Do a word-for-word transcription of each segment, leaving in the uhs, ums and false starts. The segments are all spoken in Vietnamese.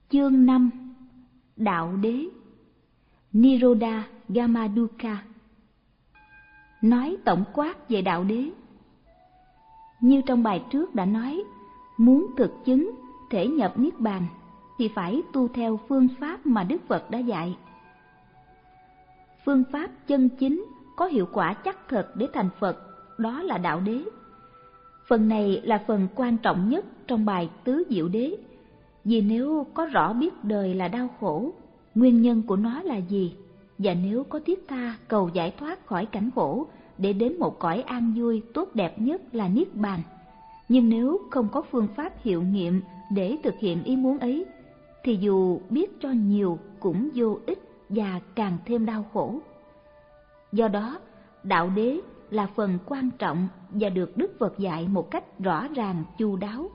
Chương năm. Đạo đế. Nirodha Gamaduka. Nói tổng quát về đạo đế. Như trong bài trước đã nói, muốn thực chứng thể nhập niết bàn thì phải tu theo phương pháp mà Đức Phật đã dạy. Phương pháp chân chính có hiệu quả chắc thật để thành Phật, đó là đạo đế. Phần này là phần quan trọng nhất trong bài Tứ Diệu Đế, vì nếu có rõ biết đời là đau khổ, nguyên nhân của nó là gì, và nếu có thiết tha cầu giải thoát khỏi cảnh khổ để đến một cõi an vui tốt đẹp nhất là niết bàn, nhưng nếu không có phương pháp hiệu nghiệm để thực hiện ý muốn ấy, thì dù biết cho nhiều cũng vô ích và càng thêm đau khổ. Do đó, đạo đế là phần quan trọng và được Đức Phật dạy một cách rõ ràng chu đáo.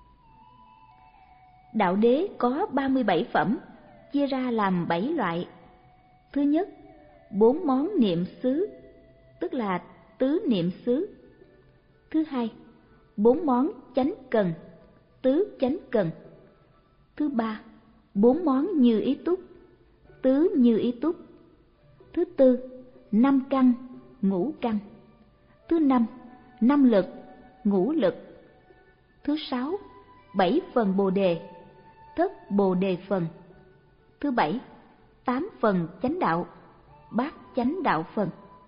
Đạo đế có ba mươi bảy phẩm, chia ra làm bảy loại. Thứ nhất, bốn món niệm xứ, tức là tứ niệm xứ. Thứ hai, bốn món chánh cần, tứ chánh cần. Thứ ba, bốn món như ý túc, tứ như ý túc. Thứ tư, năm căn, ngũ căn. Thứ năm, năm lực, ngũ lực. Thứ sáu, bảy phần bồ đề, thất bồ đề phần. Thứ bảy, tám phần chánh đạo, bát chánh đạo phần.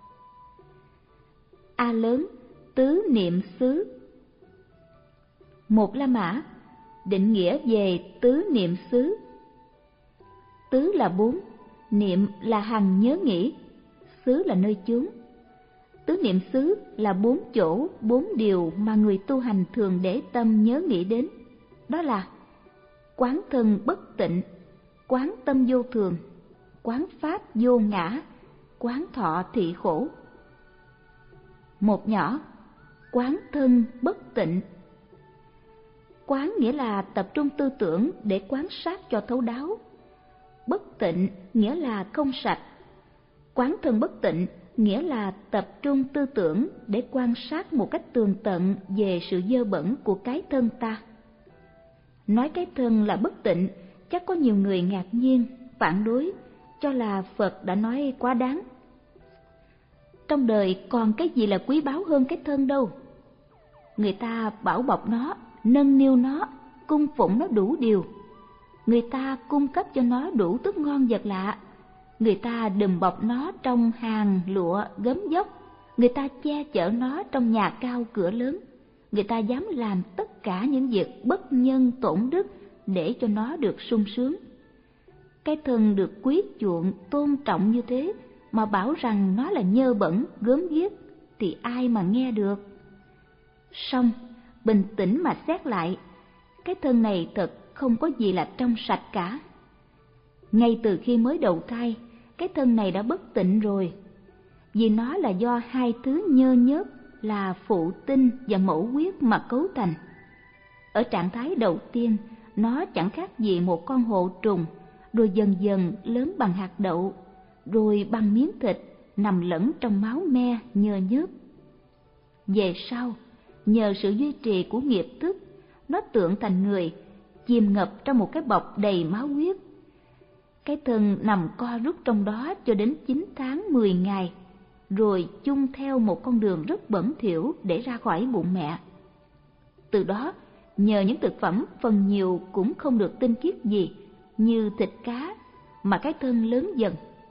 A lớn, tứ niệm xứ. Một La Mã định nghĩa về tứ niệm xứ. Tứ là bốn, niệm là hằng nhớ nghĩ, xứ là nơi chướng. Tứ niệm xứ là bốn chỗ, bốn điều mà người tu hành thường để tâm nhớ nghĩ đến. Đó là quán thân bất tịnh, quán tâm vô thường, quán pháp vô ngã, quán thọ thị khổ. Một nhỏ, quán thân bất tịnh. Quán nghĩa là tập trung tư tưởng để quan sát cho thấu đáo. Bất tịnh nghĩa là không sạch. Quán thân bất tịnh nghĩa là tập trung tư tưởng để quan sát một cách tường tận về sự dơ bẩn của cái thân ta. Nói cái thân là bất tịnh, chắc có nhiều người ngạc nhiên, phản đối, cho là Phật đã nói quá đáng. Trong đời còn cái gì là quý báu hơn cái thân đâu. Người ta bảo bọc nó, nâng niu nó, cung phụng nó đủ điều. Người ta cung cấp cho nó đủ thức ngon vật lạ. Người ta đùm bọc nó trong hàng lụa gấm dốc. Người ta che chở nó trong nhà cao cửa lớn. Người ta dám làm tất cả những việc bất nhân tổn đức để cho nó được sung sướng. Cái thân được quý chuộng, tôn trọng như thế mà bảo rằng nó là nhơ bẩn, gớm ghiếc thì ai mà nghe được. Song, bình tĩnh mà xét lại, cái thân này thật không có gì là trong sạch cả. Ngay từ khi mới đầu thai, cái thân này đã bất tịnh rồi, vì nó là do hai thứ nhơ nhớp là phụ tinh và mẫu huyết mà cấu thành. Ở trạng thái đầu tiên, nó chẳng khác gì một con hồ trùng, rồi dần dần lớn bằng hạt đậu, rồi bằng miếng thịt nằm lẫn trong máu me nhơ nhớp. Về sau, nhờ sự duy trì của nghiệp thức, nó tượng thành người, chìm ngập trong một cái bọc đầy máu huyết. Cái thân nằm co rút trong đó cho đến chín tháng mười ngày, rồi chung theo một con đường rất bẩn thỉu để ra khỏi bụng mẹ. Từ đó, nhờ những thực phẩm phần nhiều cũng không được tinh khiết gì, như thịt cá, mà cái thân lớn dần.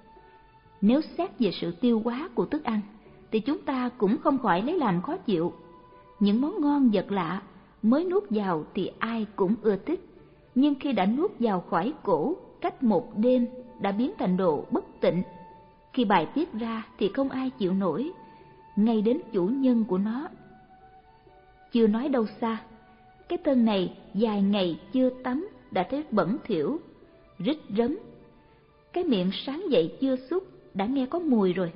Nếu xét về sự tiêu hóa của thức ăn, thì chúng ta cũng không khỏi lấy làm khó chịu. Những món ngon vật lạ, mới nuốt vào thì ai cũng ưa thích, nhưng khi đã nuốt vào khỏi cổ, cách một đêm đã biến thành đồ bất tịnh. Khi bài tiết ra thì không ai chịu nổi, ngay đến chủ nhân của nó. Chưa nói đâu xa, cái thân này vài ngày chưa tắm đã thấy bẩn thỉu, rít rấm. Cái miệng sáng dậy chưa xúc đã nghe có mùi rồi.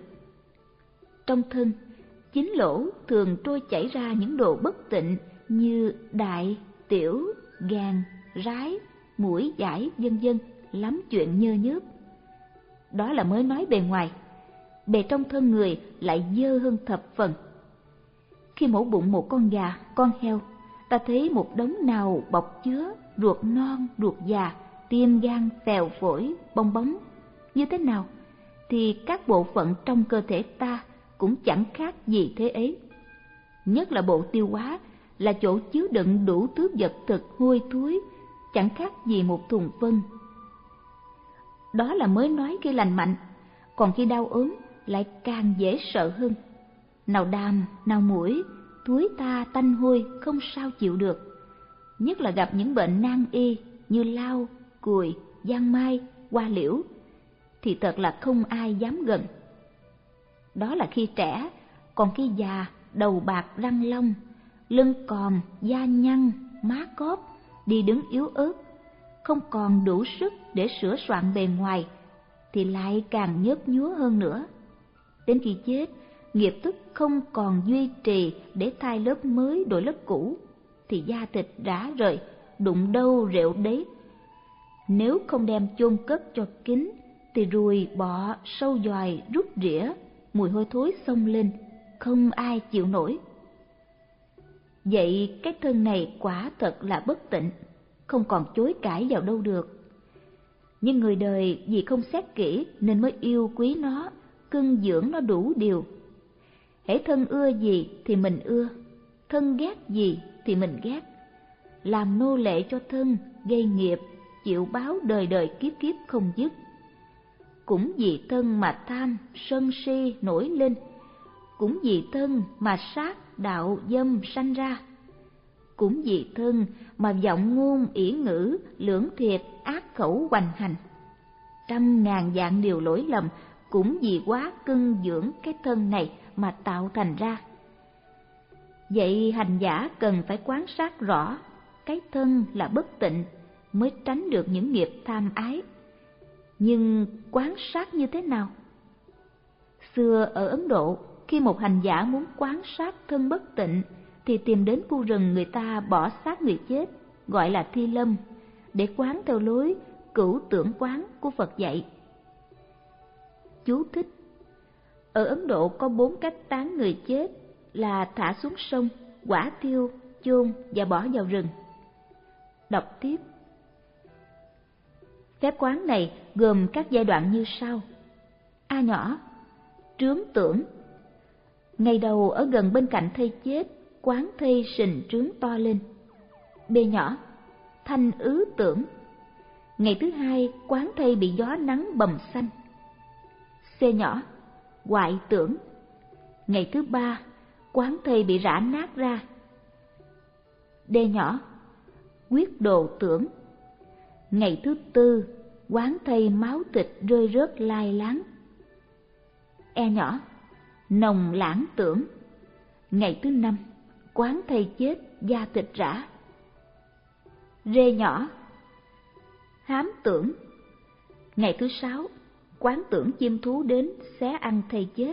Trong thân, chín lỗ thường trôi chảy ra những đồ bất tịnh như đại, tiểu, gan, rái, mũi, dãi, vân vân, lắm chuyện nhơ nhớp. Đó là mới nói bề ngoài. Bề trong thân người lại dơ hơn thập phần. Khi mổ bụng một con gà, con heo, ta thấy một đống nào bọc chứa ruột non, ruột già, tim gan phèo phổi bong bóng như thế nào, thì các bộ phận trong cơ thể ta cũng chẳng khác gì thế ấy. Nhất là bộ tiêu hóa là chỗ chứa đựng đủ thứ vật thực hôi thối, chẳng khác gì một thùng phân. Đó là mới nói khi lành mạnh, còn khi đau ốm lại càng dễ sợ hơn. Nào đàm, nào mũi, thúi ta tanh hôi không sao chịu được. Nhất là gặp những bệnh nan y như lao, cùi, giang mai, hoa liễu, thì thật là không ai dám gần. Đó là khi trẻ, còn khi già, đầu bạc răng long, lưng còm, da nhăn, má cóp, đi đứng yếu ớt, không còn đủ sức để sửa soạn bề ngoài, thì lại càng nhớt nhúa hơn nữa. Đến khi chết, nghiệp tức không còn duy trì để thay lớp mới đổi lớp cũ, thì da thịt rã rời, đụng đâu rệu đấy. Nếu không đem chôn cất cho kín, thì ruồi bọ sâu giòi rút rỉa, mùi hôi thối xông lên, không ai chịu nổi. Vậy cái thân này quả thật là bất tịnh, không còn chối cãi vào đâu được. Nhưng người đời vì không xét kỹ nên mới yêu quý nó, cưng dưỡng nó đủ điều. Hễ thân ưa gì thì mình ưa, thân ghét gì thì mình ghét. Làm nô lệ cho thân, gây nghiệp, chịu báo đời đời kiếp kiếp không dứt. Cũng vì thân mà tham, sân si nổi lên, cũng vì thân mà sát, đạo, dâm sanh ra. Cũng vì thân mà vọng ngôn, ỷ ngữ, lưỡng thiệt, ác khẩu hoành hành. Trăm ngàn vạn điều lỗi lầm cũng vì quá cưng dưỡng cái thân này mà tạo thành ra. Vậy hành giả cần phải quan sát rõ cái thân là bất tịnh mới tránh được những nghiệp tham ái. Nhưng quan sát như thế nào? Xưa ở Ấn Độ, khi một hành giả muốn quan sát thân bất tịnh thì tìm đến khu rừng người ta bỏ xác người chết, gọi là thi lâm, để quán theo lối cửu tưởng quán của Phật dạy. Chú thích: ở Ấn Độ có bốn cách táng người chết là thả xuống sông, hỏa thiêu, chôn và bỏ vào rừng. Đọc tiếp. Phép quán này gồm các giai đoạn như sau. A nhỏ, trướng tưởng. Ngày đầu ở gần bên cạnh thây chết, quán thây sình trướng to lên. B nhỏ, thanh ứ tưởng. Ngày thứ hai, quán thây bị gió nắng bầm xanh. C nhỏ, hoại tưởng. Ngày thứ ba, quán thây bị rã nát ra. D nhỏ, quyết đồ tưởng. Ngày thứ tư, quán thây máu thịt rơi rớt lai láng. E nhỏ, nồng lãng tưởng. Ngày thứ năm, quán thây chết da thịt rã. Rê nhỏ, hám tưởng. Ngày thứ sáu, quán tưởng chim thú đến xé ăn thây chết.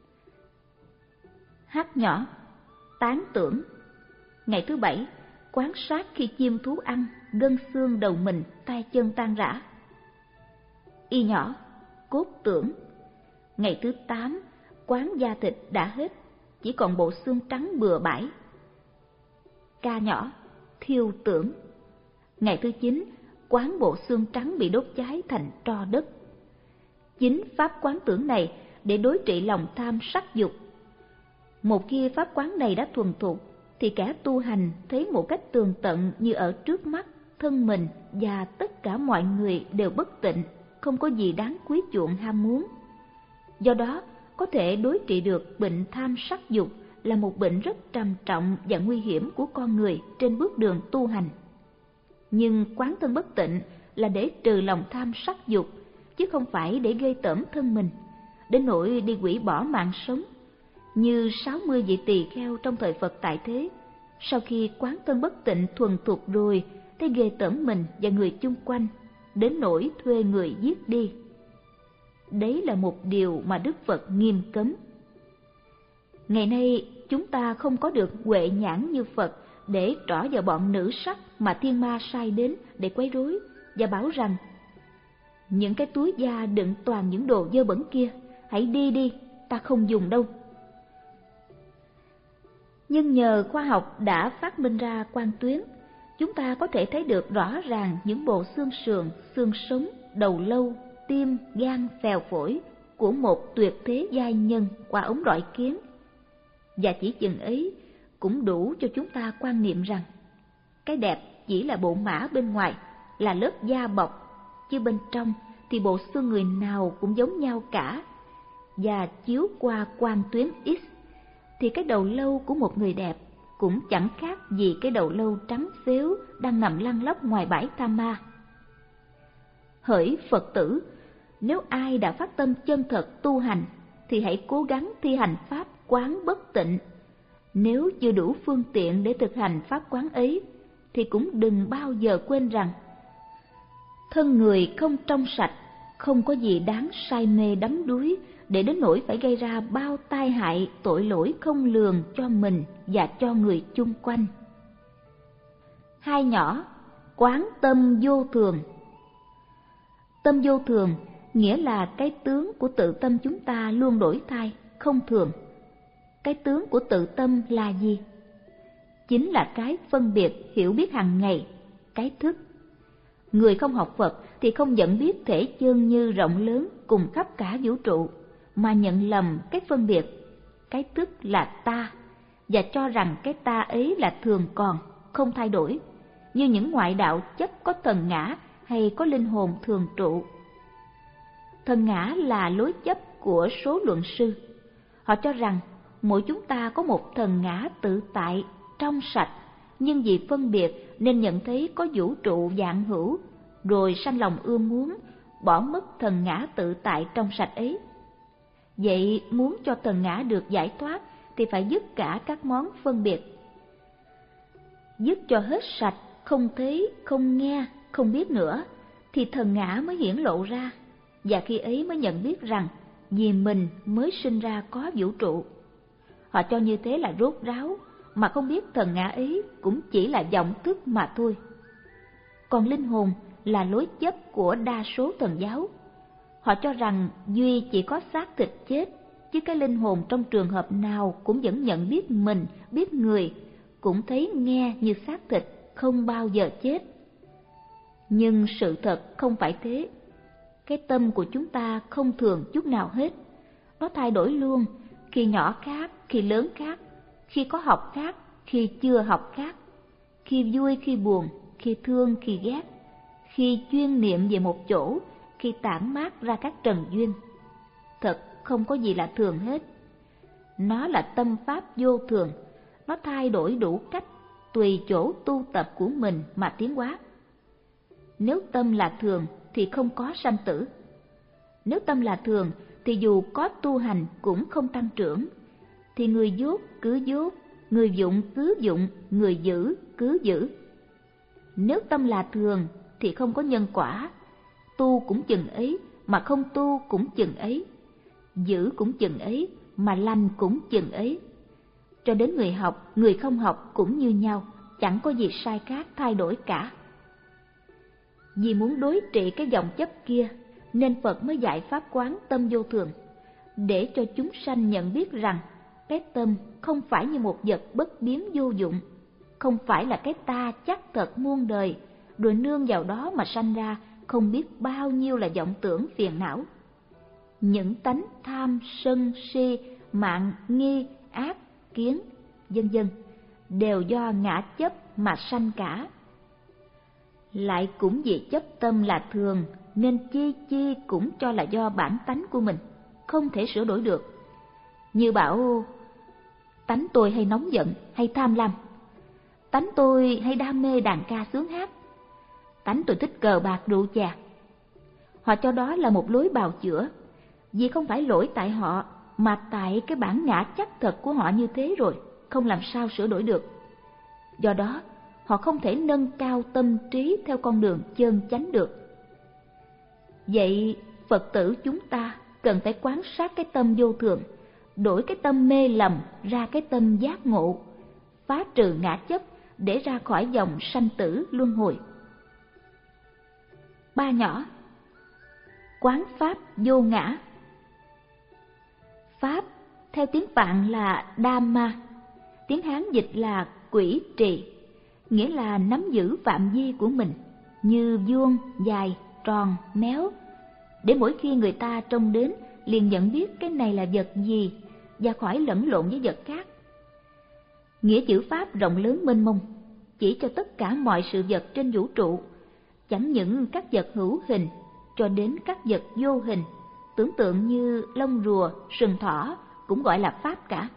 H nhỏ, tán tưởng. Ngày thứ bảy, quán sát khi chim thú ăn, gân xương đầu mình, tay chân tan rã. Y nhỏ, cốt tưởng. Ngày thứ tám, quán da thịt đã hết, chỉ còn bộ xương trắng bừa bãi. K nhỏ, thiêu tưởng. Ngày thứ chín, quán bộ xương trắng bị đốt cháy thành tro đất. Chính pháp quán tưởng này để đối trị lòng tham sắc dục. Một khi pháp quán này đã thuần thục, thì kẻ tu hành thấy một cách tường tận như ở trước mắt, thân mình và tất cả mọi người đều bất tịnh, không có gì đáng quý chuộng ham muốn. Do đó, có thể đối trị được bệnh tham sắc dục là một bệnh rất trầm trọng và nguy hiểm của con người trên bước đường tu hành. Nhưng quán thân bất tịnh là để trừ lòng tham sắc dục, chứ không phải để gây tởm thân mình, đến nỗi đi hủy bỏ mạng sống. Như sáu mươi vị tỳ kheo trong thời Phật tại thế, sau khi quán thân bất tịnh thuần thục rồi, thấy ghê tởm mình và người chung quanh, đến nỗi thuê người giết đi. Đấy là một điều mà Đức Phật nghiêm cấm. Ngày nay chúng ta không có được huệ nhãn như Phật để trỏ vào bọn nữ sắc mà thiên ma sai đến để quấy rối và bảo rằng: những cái túi da đựng toàn những đồ dơ bẩn kia, hãy đi đi, ta không dùng đâu. Nhưng nhờ khoa học đã phát minh ra quang tuyến, chúng ta có thể thấy được rõ ràng những bộ xương sườn, xương sống, đầu lâu, tim, gan, phèo phổi của một tuyệt thế giai nhân qua ống rọi kiến. Và chỉ chừng ấy cũng đủ cho chúng ta quan niệm rằng cái đẹp chỉ là bộ mã bên ngoài, là lớp da bọc, chứ bên trong thì bộ xương người nào cũng giống nhau cả. Và chiếu qua quang tuyến X thì cái đầu lâu của một người đẹp cũng chẳng khác gì cái đầu lâu trắng phếu đang nằm lăn lóc ngoài bãi tha ma. Hỡi Phật tử, nếu ai đã phát tâm chân thật tu hành thì hãy cố gắng thi hành pháp quán bất tịnh. Nếu chưa đủ phương tiện để thực hành pháp quán ấy thì cũng đừng bao giờ quên rằng thân người không trong sạch, không có gì đáng say mê đắm đuối để đến nỗi phải gây ra bao tai hại tội lỗi không lường cho mình và cho người chung quanh. Hai nhỏ, quán tâm vô thường. Tâm vô thường nghĩa là cái tướng của tự tâm chúng ta luôn đổi thay, không thường. Cái tướng của tự tâm là gì? Chính là cái phân biệt hiểu biết hàng ngày, cái thức. Người không học Phật thì không nhận biết thể chân như rộng lớn cùng khắp cả vũ trụ, mà nhận lầm cái phân biệt, cái thức là ta, và cho rằng cái ta ấy là thường còn, không thay đổi, như những ngoại đạo chấp có thần ngã hay có linh hồn thường trụ. Thần ngã là lối chấp của số luận sư. Họ cho rằng mỗi chúng ta có một thần ngã tự tại, trong sạch, nhưng vì phân biệt nên nhận thấy có vũ trụ vạn hữu, rồi sanh lòng ưa muốn, bỏ mất thần ngã tự tại trong sạch ấy. Vậy muốn cho thần ngã được giải thoát thì phải dứt cả các món phân biệt. Dứt cho hết sạch, không thấy, không nghe, không biết nữa, thì thần ngã mới hiển lộ ra, và khi ấy mới nhận biết rằng vì mình mới sinh ra có vũ trụ. Họ cho như thế là rốt ráo, mà không biết thần ngã ấy cũng chỉ là vọng thức mà thôi. Còn linh hồn là lối chấp của đa số thần giáo. Họ cho rằng duy chỉ có xác thịt chết, chứ cái linh hồn trong trường hợp nào cũng vẫn nhận biết mình, biết người, cũng thấy nghe như xác thịt, không bao giờ chết. Nhưng sự thật không phải thế. Cái tâm của chúng ta không thường chút nào hết. Nó thay đổi luôn, khi nhỏ khác, khi lớn khác, khi có học khác, khi chưa học khác, khi vui, khi buồn, khi thương, khi ghét, khi chuyên niệm về một chỗ, khi tản mát ra các trần duyên. Thật không có gì là thường hết. Nó là tâm pháp vô thường, nó thay đổi đủ cách, tùy chỗ tu tập của mình mà tiến hóa. Nếu tâm là thường thì không có sanh tử. Nếu tâm là thường thì dù có tu hành cũng không tăng trưởng. Thì người dốt cứ dốt, người dụng cứ dụng, người giữ cứ giữ. Nếu tâm là thường thì không có nhân quả. Tu cũng chừng ấy, mà không tu cũng chừng ấy. Giữ cũng chừng ấy, mà lành cũng chừng ấy. Cho đến người học, người không học cũng như nhau, chẳng có gì sai khác thay đổi cả. Vì muốn đối trị cái vọng chấp kia, nên Phật mới dạy pháp quán tâm vô thường, để cho chúng sanh nhận biết rằng cái tâm không phải như một vật bất biến vô dụng, không phải là cái ta chắc thật muôn đời, rồi nương vào đó mà sanh ra không biết bao nhiêu là vọng tưởng phiền não. Những tánh tham, sân, si, mạn, nghi, ác, kiến, vân vân đều do ngã chấp mà sanh cả. Lại cũng vì chấp tâm là thường nên chi chi cũng cho là do bản tánh của mình, không thể sửa đổi được. Như bảo tánh tôi hay nóng giận hay tham lam, tánh tôi hay đam mê đàn ca sướng hát, tánh tôi thích cờ bạc rượu chè. Họ cho đó là một lối bào chữa, vì không phải lỗi tại họ mà tại cái bản ngã chắc thật của họ như thế rồi, không làm sao sửa đổi được. Do đó họ không thể nâng cao tâm trí theo con đường chân chánh được. Vậy Phật tử chúng ta cần phải quan sát cái tâm vô thường, đổi cái tâm mê lầm ra cái tâm giác ngộ, phá trừ ngã chấp để ra khỏi dòng sanh tử luân hồi. Ba nhỏ, quán pháp vô ngã. Pháp theo tiếng Phạn là Dhamma, tiếng Hán dịch là quỷ trì, nghĩa là nắm giữ phạm vi của mình, như vuông, dài, tròn, méo, để mỗi khi người ta trông đến liền nhận biết cái này là vật gì và khỏi lẫn lộn với vật khác. Nghĩa chữ Pháp rộng lớn mênh mông, chỉ cho tất cả mọi sự vật trên vũ trụ, chẳng những các vật hữu hình cho đến các vật vô hình, tưởng tượng như lông rùa, sừng thỏ cũng gọi là Pháp cả.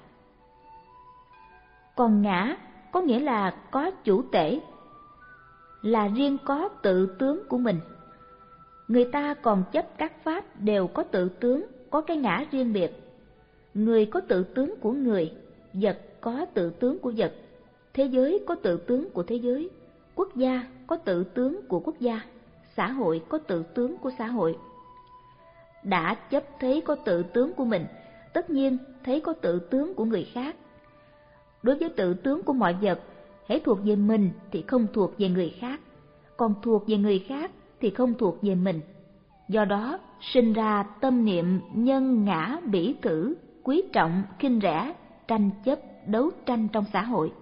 Còn ngã có nghĩa là có chủ tể, là riêng có tự tướng của mình. Người ta còn chấp các pháp đều có tự tướng, có cái ngã riêng biệt. Người có tự tướng của người, vật có tự tướng của vật, thế giới có tự tướng của thế giới, quốc gia có tự tướng của quốc gia, xã hội có tự tướng của xã hội. Đã chấp thấy có tự tướng của mình, tất nhiên thấy có tự tướng của người khác. Đối với tự tướng của mọi vật, hễ thuộc về mình thì không thuộc về người khác, còn thuộc về người khác thì không thuộc về mình. Do đó, sinh ra tâm niệm nhân ngã bỉ thử, quý trọng, khinh rẻ, tranh chấp, đấu tranh trong xã hội.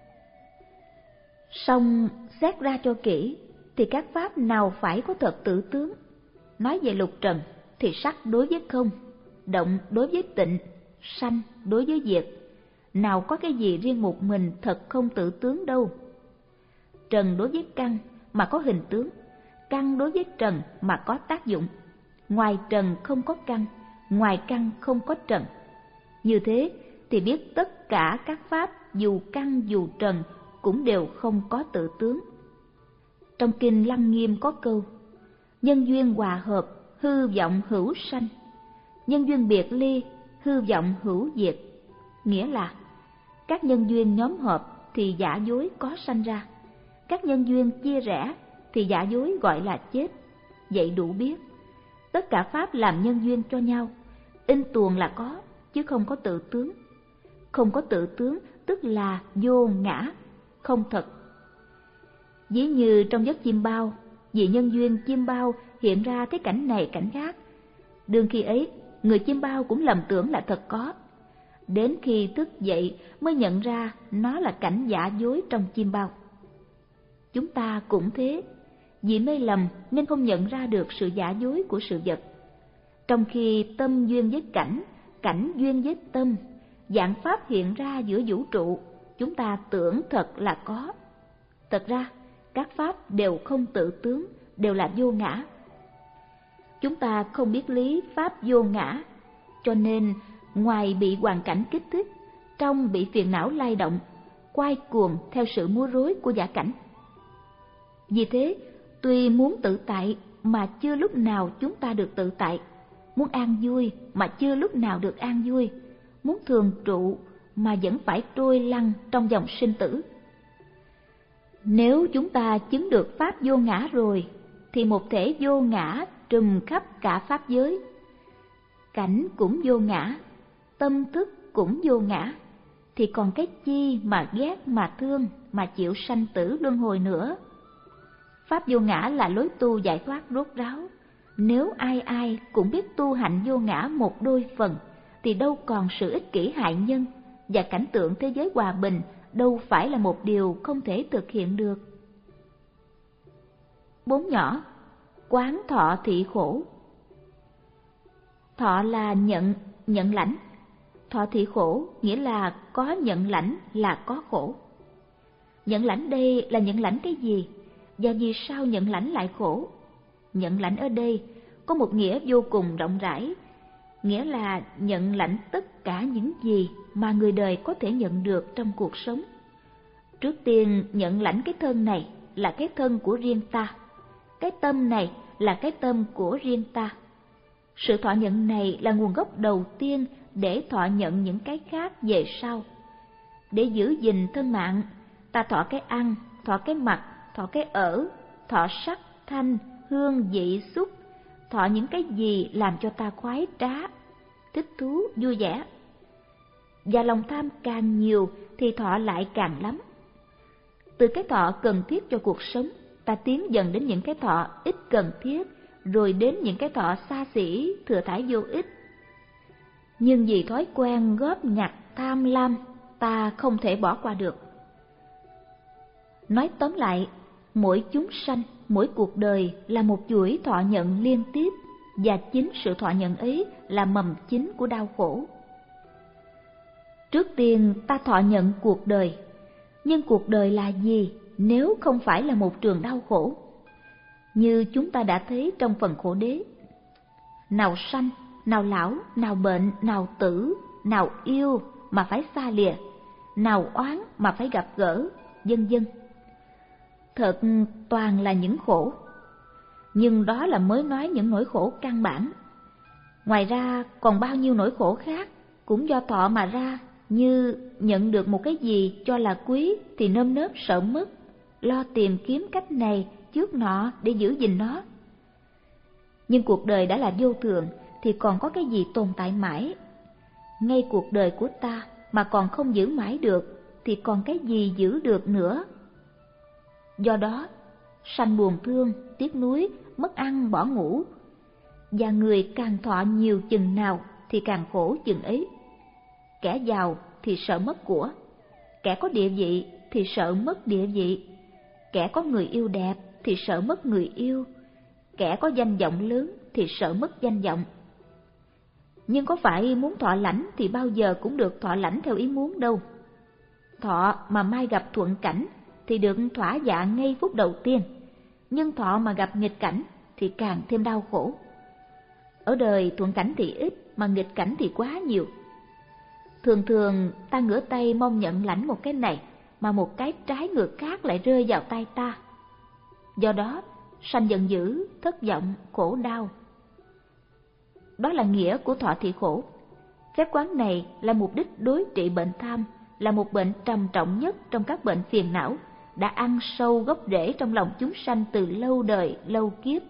Song xét ra cho kỹ thì các pháp nào phải có thật tự tướng. Nói về lục trần thì sắc đối với không, động đối với tịnh, sanh đối với diệt, nào có cái gì riêng một mình thật không tự tướng đâu. Trần đối với căn mà có hình tướng, căn đối với trần mà có tác dụng. Ngoài trần không có căn, ngoài căn không có trần. Như thế thì biết tất cả các pháp dù căn dù trần cũng đều không có tự tướng. Trong kinh Lăng Nghiêm có câu: nhân duyên hòa hợp, hư vọng hữu sanh; nhân duyên biệt ly, hư vọng hữu diệt. Nghĩa là các nhân duyên nhóm hợp thì giả dối có sanh ra, các nhân duyên chia rẽ thì giả dối gọi là chết. Vậy đủ biết tất cả pháp làm nhân duyên cho nhau, in tuồng là có, chứ không có tự tướng. Không có tự tướng tức là vô ngã, không thật. Ví như trong giấc chim bao, vì nhân duyên chim bao hiện ra cái cảnh này cảnh khác, đương khi ấy người chim bao cũng lầm tưởng là thật có. Đến khi thức dậy mới nhận ra nó là cảnh giả dối trong chim bao. Chúng ta cũng thế, vì mê lầm nên không nhận ra được sự giả dối của sự vật. Trong khi tâm duyên với cảnh, cảnh duyên với tâm, dạng pháp hiện ra giữa vũ trụ, chúng ta tưởng thật là có. Thật ra, các pháp đều không tự tướng, đều là vô ngã. Chúng ta không biết lý pháp vô ngã, cho nên ngoài bị hoàn cảnh kích thích, trong bị phiền não lay động, quay cuồng theo sự múa rối của giả cảnh. Vì thế, tuy muốn tự tại mà chưa lúc nào chúng ta được tự tại, muốn an vui mà chưa lúc nào được an vui, muốn thường trụ mà vẫn phải trôi lăn trong dòng sinh tử. Nếu chúng ta chứng được pháp vô ngã rồi, thì một thể vô ngã trùm khắp cả pháp giới. Cảnh cũng vô ngã, tâm thức cũng vô ngã, thì còn cái chi mà ghét mà thương mà chịu sanh tử luân hồi nữa. Pháp vô ngã là lối tu giải thoát rốt ráo. Nếu ai ai cũng biết tu hạnh vô ngã một đôi phần, thì đâu còn sự ích kỷ hại nhân, và cảnh tượng thế giới hòa bình đâu phải là một điều không thể thực hiện được. Bốn nhỏ, quán thọ thị khổ. Thọ là nhận, nhận lãnh. Thọ thị khổ nghĩa là có nhận lãnh là có khổ. Nhận lãnh đây là nhận lãnh cái gì? Và vì sao nhận lãnh lại khổ? Nhận lãnh ở đây có một nghĩa vô cùng rộng rãi, nghĩa là nhận lãnh tất cả những gì mà người đời có thể nhận được trong cuộc sống. Trước tiên nhận lãnh cái thân này là cái thân của riêng ta, cái tâm này là cái tâm của riêng ta. Sự thọ nhận này là nguồn gốc đầu tiên để thọ nhận những cái khác về sau. Để giữ gìn thân mạng, ta thọ cái ăn, thọ cái mặc, thọ cái ở, thọ sắc, thanh, hương, vị, xúc, thọ những cái gì làm cho ta khoái trá, thích thú, vui vẻ. Và lòng tham càng nhiều thì thọ lại càng lắm. Từ cái thọ cần thiết cho cuộc sống, ta tiến dần đến những cái thọ ít cần thiết, rồi đến những cái thọ xa xỉ, thừa thãi vô ích. Nhưng vì thói quen góp nhặt tham lam, ta không thể bỏ qua được. Nói tóm lại, mỗi chúng sanh, mỗi cuộc đời là một chuỗi thọ nhận liên tiếp, và chính sự thọ nhận ấy là mầm chính của đau khổ. Trước tiên ta thọ nhận cuộc đời, nhưng cuộc đời là gì nếu không phải là một trường đau khổ? Như chúng ta đã thấy trong phần khổ đế, nào sanh, nào lão, nào bệnh, nào tử, nào yêu mà phải xa lìa, nào oán mà phải gặp gỡ, vân vân. Thật toàn là những khổ, nhưng đó là mới nói những nỗi khổ căn bản. Ngoài ra còn bao nhiêu nỗi khổ khác cũng do thọ mà ra, như nhận được một cái gì cho là quý thì nơm nớp sợ mất, lo tìm kiếm cách này trước nọ để giữ gìn nó. Nhưng cuộc đời đã là vô thường thì còn có cái gì tồn tại mãi? Ngay cuộc đời của ta mà còn không giữ mãi được thì còn cái gì giữ được nữa? Do đó, sanh buồn thương, tiếc nuối, mất ăn bỏ ngủ, và người càng thọ nhiều chừng nào thì càng khổ chừng ấy. Kẻ giàu thì sợ mất của, kẻ có địa vị thì sợ mất địa vị, kẻ có người yêu đẹp thì sợ mất người yêu, kẻ có danh vọng lớn thì sợ mất danh vọng. Nhưng có phải muốn thọ lãnh thì bao giờ cũng được thọ lãnh theo ý muốn đâu. Thọ mà mai gặp thuận cảnh thì được thỏa dạ ngay phút đầu tiên, nhưng thọ mà gặp nghịch cảnh thì càng thêm đau khổ. Ở đời thuận cảnh thì ít mà nghịch cảnh thì quá nhiều. Thường thường ta ngửa tay mong nhận lãnh một cái này, mà một cái trái ngược khác lại rơi vào tay ta. Do đó, sanh giận dữ, thất vọng, khổ đau. Đó là nghĩa của thọ thị khổ. Phép quán này là mục đích đối trị bệnh tham, là một bệnh trầm trọng nhất trong các bệnh phiền não, đã ăn sâu gốc rễ trong lòng chúng sanh từ lâu đời, lâu kiếp.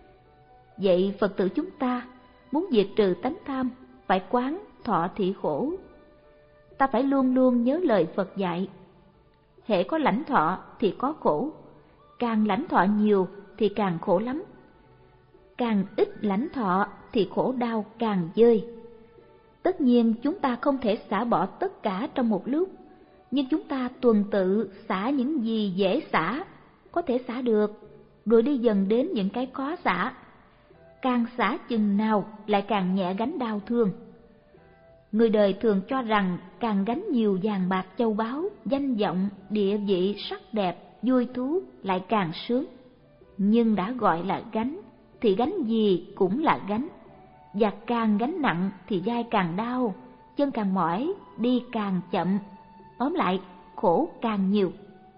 Vậy Phật tử chúng ta muốn diệt trừ tánh tham, phải quán thọ thị khổ. Ta phải luôn luôn nhớ lời Phật dạy. Hễ có lãnh thọ thì có khổ, càng lãnh thọ nhiều thì càng khổ lắm. Càng ít lãnh thọ thì khổ đau càng dơi. Tất nhiên chúng ta không thể xả bỏ tất cả trong một lúc, nhưng chúng ta tuần tự xả những gì dễ xả, có thể xả được, rồi đi dần đến những cái khó xả. Càng xả chừng nào lại càng nhẹ gánh đau thương. Người đời thường cho rằng càng gánh nhiều vàng bạc châu báu, danh vọng, địa vị, sắc đẹp, vui thú lại càng sướng. Nhưng đã gọi là gánh thì gánh gì cũng là gánh, và càng gánh nặng thì vai càng đau, chân càng mỏi, đi càng chậm. Tóm lại, khổ càng nhiều.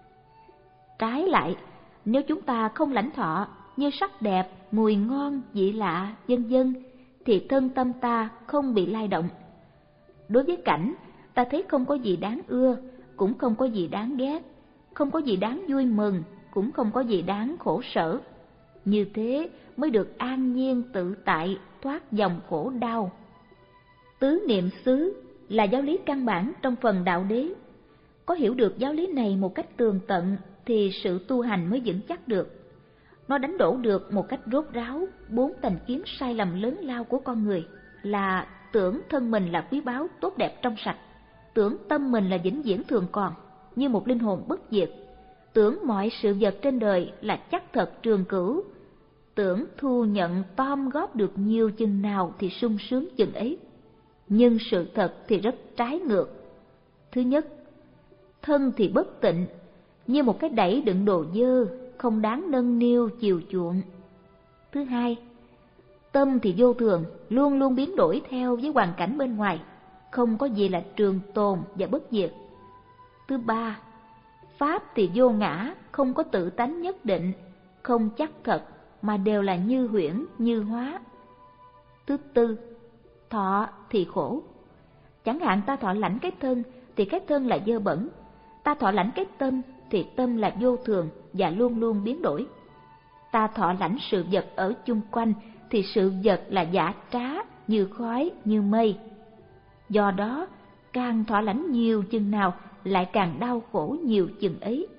Trái lại, nếu chúng ta không lãnh thọ như sắc đẹp, mùi ngon, vị lạ, vân vân, thì thân tâm ta không bị lay động. Đối với cảnh, ta thấy không có gì đáng ưa, cũng không có gì đáng ghét, không có gì đáng vui mừng, cũng không có gì đáng khổ sở. Như thế mới được an nhiên tự tại, thoát dòng khổ đau. Tứ niệm xứ là giáo lý căn bản trong phần đạo đế. Có hiểu được giáo lý này một cách tường tận thì sự tu hành mới vững chắc được. Nó đánh đổ được một cách rốt ráo bốn thành kiến sai lầm lớn lao của con người, là tưởng thân mình là quý báu, tốt đẹp, trong sạch, tưởng tâm mình là vĩnh viễn thường còn, như một linh hồn bất diệt, tưởng mọi sự vật trên đời là chắc thật trường cửu, tưởng thu nhận tom góp được nhiều chừng nào thì sung sướng chừng ấy. Nhưng sự thật thì rất trái ngược. Thứ nhất, thân thì bất tịnh, như một cái đẩy đựng đồ dơ, không đáng nâng niu chiều chuộng. Thứ hai, tâm thì vô thường, luôn luôn biến đổi theo với hoàn cảnh bên ngoài, không có gì là trường tồn và bất diệt. Thứ ba, pháp thì vô ngã, không có tự tánh nhất định, không chắc thật, mà đều là như huyễn, như hóa. Thứ tư, thọ thì khổ. Chẳng hạn ta thọ lãnh cái thân thì cái thân là dơ bẩn, ta thọ lãnh cái tâm thì tâm là vô thường và luôn luôn biến đổi. Ta thọ lãnh sự vật ở chung quanh thì sự vật là giả trá, như khói, như mây. Do đó, càng thọ lãnh nhiều chừng nào lại càng đau khổ nhiều chừng ấy.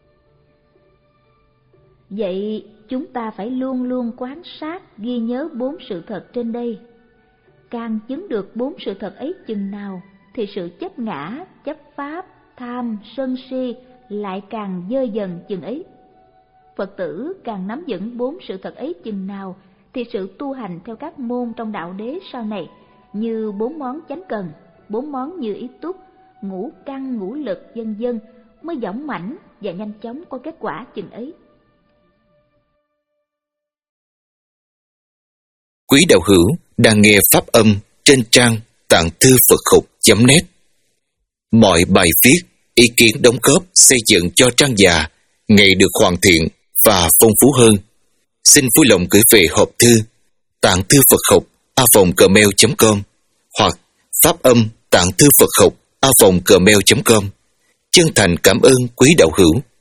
Vậy chúng ta phải luôn luôn quan sát, ghi nhớ bốn sự thật trên đây. Càng chứng được bốn sự thật ấy chừng nào thì sự chấp ngã, chấp pháp, tham, sân si lại càng dơ dần chừng ấy. Phật tử càng nắm vững bốn sự thật ấy chừng nào, thì sự tu hành theo các môn trong đạo đế sau này, như bốn món chánh cần, bốn món như ý túc, ngũ căn ngũ lực vân vân, mới dõng mãnh và nhanh chóng có kết quả chừng ấy. Quý đạo hữu đang nghe pháp âm trên trang tạng thư Phật học chấm net. Mọi bài viết, ý kiến đóng góp xây dựng cho trang già ngày được hoàn thiện và phong phú hơn. Xin vui lòng gửi về hộp thư tạng thư Phật học a vòng gmail chấm com hoặc pháp âm tạng thư Phật học a vòng gmail chấm com. Chân thành cảm ơn quý đạo hữu.